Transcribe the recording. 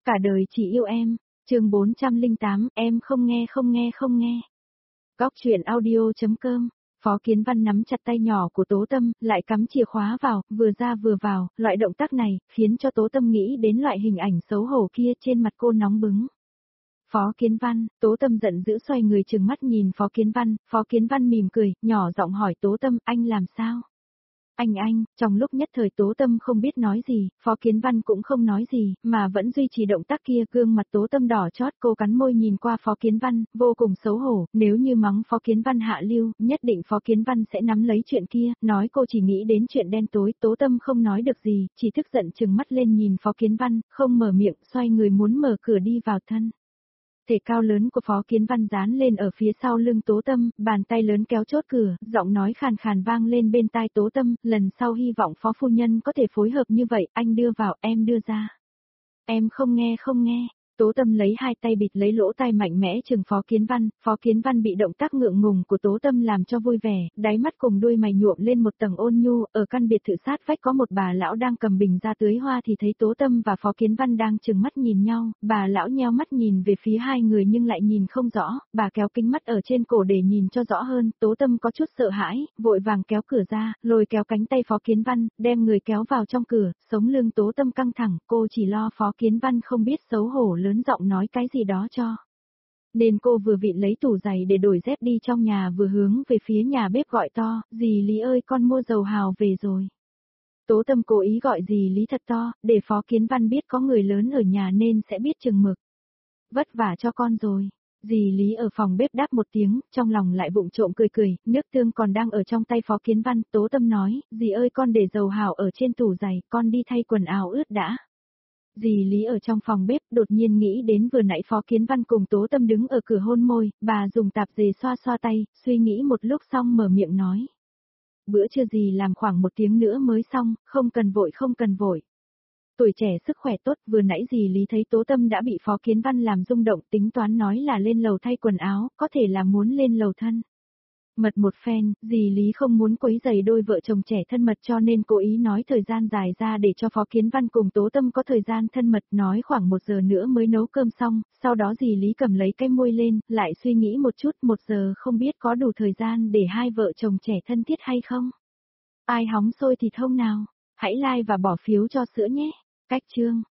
Cả đời chỉ yêu em. Chương 408, em không nghe không nghe không nghe. Góc truyện audio.com. Phó Kiến Văn nắm chặt tay nhỏ của Tố Tâm, lại cắm chìa khóa vào, vừa ra vừa vào, loại động tác này, khiến cho Tố Tâm nghĩ đến loại hình ảnh xấu hổ kia trên mặt cô nóng bừng. Phó Kiến Văn, Tố Tâm giận dữ xoay người trừng mắt nhìn Phó Kiến Văn mỉm cười, nhỏ giọng hỏi Tố Tâm, anh làm sao? Anh, trong lúc nhất thời Tố Tâm không biết nói gì, Phó Kiến Văn cũng không nói gì, mà vẫn duy trì động tác kia, gương mặt Tố Tâm đỏ chót, cô cắn môi nhìn qua Phó Kiến Văn, vô cùng xấu hổ, nếu như mắng Phó Kiến Văn hạ lưu, nhất định Phó Kiến Văn sẽ nắm lấy chuyện kia, nói cô chỉ nghĩ đến chuyện đen tối, Tố Tâm không nói được gì, chỉ tức giận trừng mắt lên nhìn Phó Kiến Văn, không mở miệng, xoay người muốn mở cửa đi vào thân. Thể cao lớn của Phó Kiến Văn dán lên ở phía sau lưng Tố Tâm, bàn tay lớn kéo chốt cửa, giọng nói khàn khàn vang lên bên tai Tố Tâm, lần sau hy vọng Phó phu nhân có thể phối hợp như vậy, anh đưa vào, em đưa ra. Em không nghe. Tố Tâm lấy hai tay bịt lấy lỗ tai mạnh mẽ chừng Phó Kiến Văn bị động tác ngượng ngùng của Tố Tâm làm cho vui vẻ, đáy mắt cùng đuôi mày nhuộm lên một tầng ôn nhu, ở căn biệt thự sát vách có một bà lão đang cầm bình ra tưới hoa thì thấy Tố Tâm và Phó Kiến Văn đang chừng mắt nhìn nhau, bà lão nheo mắt nhìn về phía hai người nhưng lại nhìn không rõ, bà kéo kính mắt ở trên cổ để nhìn cho rõ hơn, Tố Tâm có chút sợ hãi, vội vàng kéo cửa ra, lôi kéo cánh tay Phó Kiến Văn, đem người kéo vào trong cửa, sống lưng Tố Tâm căng thẳng, cô chỉ lo Phó Kiến Văn không biết xấu hổ lớn giọng nói cái gì đó cho. Nên cô vừa vịn lấy tủ giày để đổi dép đi trong nhà vừa hướng về phía nhà bếp gọi to, dì Lý ơi con mua dầu hào về rồi. Tố Tâm cố ý gọi dì Lý thật to, để Phó Kiến Văn biết có người lớn ở nhà nên sẽ biết chừng mực. Vất vả cho con rồi. Dì Lý ở phòng bếp đáp một tiếng, trong lòng lại vụng trộm cười, nước tương còn đang ở trong tay Phó Kiến Văn, Tố Tâm nói, dì ơi con để dầu hào ở trên tủ giày, con đi thay quần áo ướt đã. Dì Lý ở trong phòng bếp đột nhiên nghĩ đến vừa nãy Phó Kiến Văn cùng Tố Tâm đứng ở cửa hôn môi, bà dùng tạp dề xoa xoa tay, suy nghĩ một lúc xong mở miệng nói. Bữa trưa dì làm khoảng 1 tiếng nữa mới xong, không cần vội. Tuổi trẻ sức khỏe tốt, vừa nãy dì Lý thấy Tố Tâm đã bị Phó Kiến Văn làm rung động, tính toán nói là lên lầu thay quần áo, có thể là muốn lên lầu thân mật một phen, dì Lý không muốn quấy rầy đôi vợ chồng trẻ thân mật cho nên cố ý nói thời gian dài ra để cho Phó Kiến Văn cùng Tố Tâm có thời gian thân mật, nói khoảng 1 giờ nữa mới nấu cơm xong, sau đó dì Lý cầm lấy cái muôi lên, lại suy nghĩ một chút, 1 giờ không biết có đủ thời gian để hai vợ chồng trẻ thân thiết hay không. Ai hóng xôi thì thông nào, hãy like và bỏ phiếu cho sữa nhé. Cách chương